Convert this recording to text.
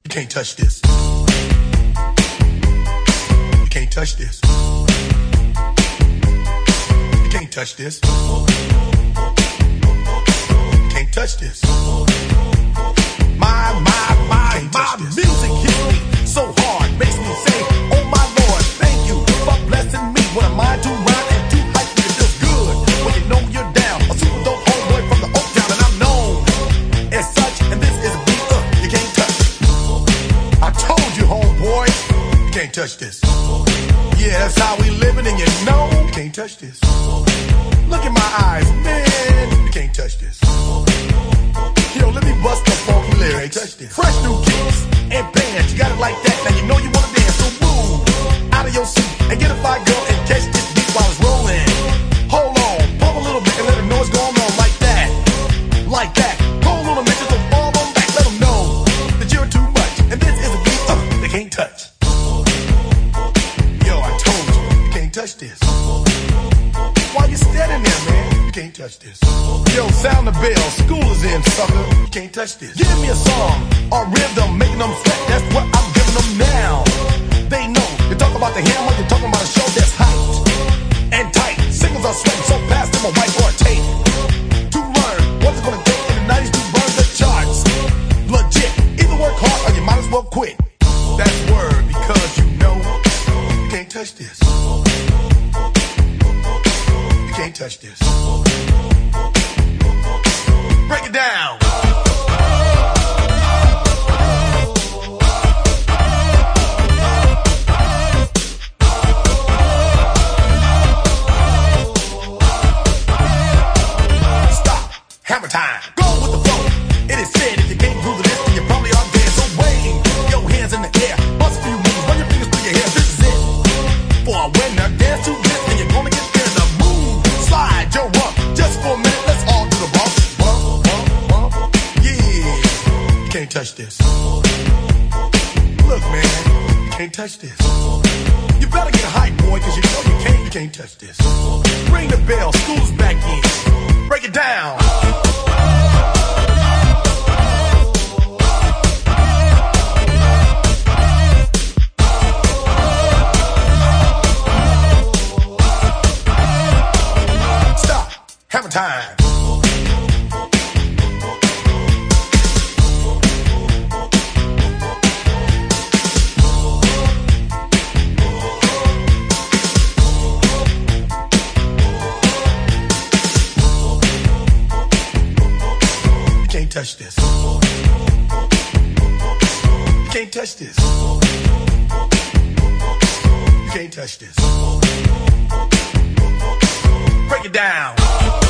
can't touch this. You can't touch this. You can't touch this. You can't touch this. My music hits me so hard, makes me say, oh my Lord, thank you for blessing me. When I'm mind too rhyme and too hype, it feels good when you know you're down. A super dope homeboy from the Oak Town, and I'm known as such. And this is a beat you can't touch. I told you, homeboy, you can't touch this. Yeah, that's how we living, and you know you can't touch this. Look in my eyes, man, you can't touch this. Yo, let me bust the funky lyrics. Fresh new kicks and bands, you got it like that. Now you know you wanna dance, so move out of your seat and get a fire girl and catch this beat while it's rolling. Hold on, pump a little bit and let them know what's going on like that. Like that. Go a little bit, just don't fall on back. Let them know that you're too much. And this is a beat they can't touch. Yo, I told you, you can't touch this. Why you standing there, man? You can't touch this. Yo, sound the bell, school is in, sucker. You can't touch this. Give me a song or rhythm, making them sweat. That's what I'm giving them now. They know. You talk about the hammer, you're talking about a show that's hyped and tight. Singles are sweating so fast, them a whiteboard tape. To learn what it's gonna take in the 90s to burn the charts. Legit. Either work hard or you might as well quit. That's word, because you know you can't touch this. You can't touch this. Break it down. Stop. Hammer time. Go with the flow. It is said if you can't groove to this, then you probably are dead. So wave your hands in the air. Bust a few moves. Run your fingers through your hair. This is it. For a winner, dance to this, and you're gonna get there. The move. Slide your rump. Just for a minute, let's all do the bump. Bump, bump, bump. Yeah. You can't touch this. Look, man. You can't touch this. You better get hype, boy, cause you know you can't touch this. Ring the bell. School's back in. Break it down. Stop. Hammer time. You can't touch this. You can't touch this. You can't touch this. Break it down.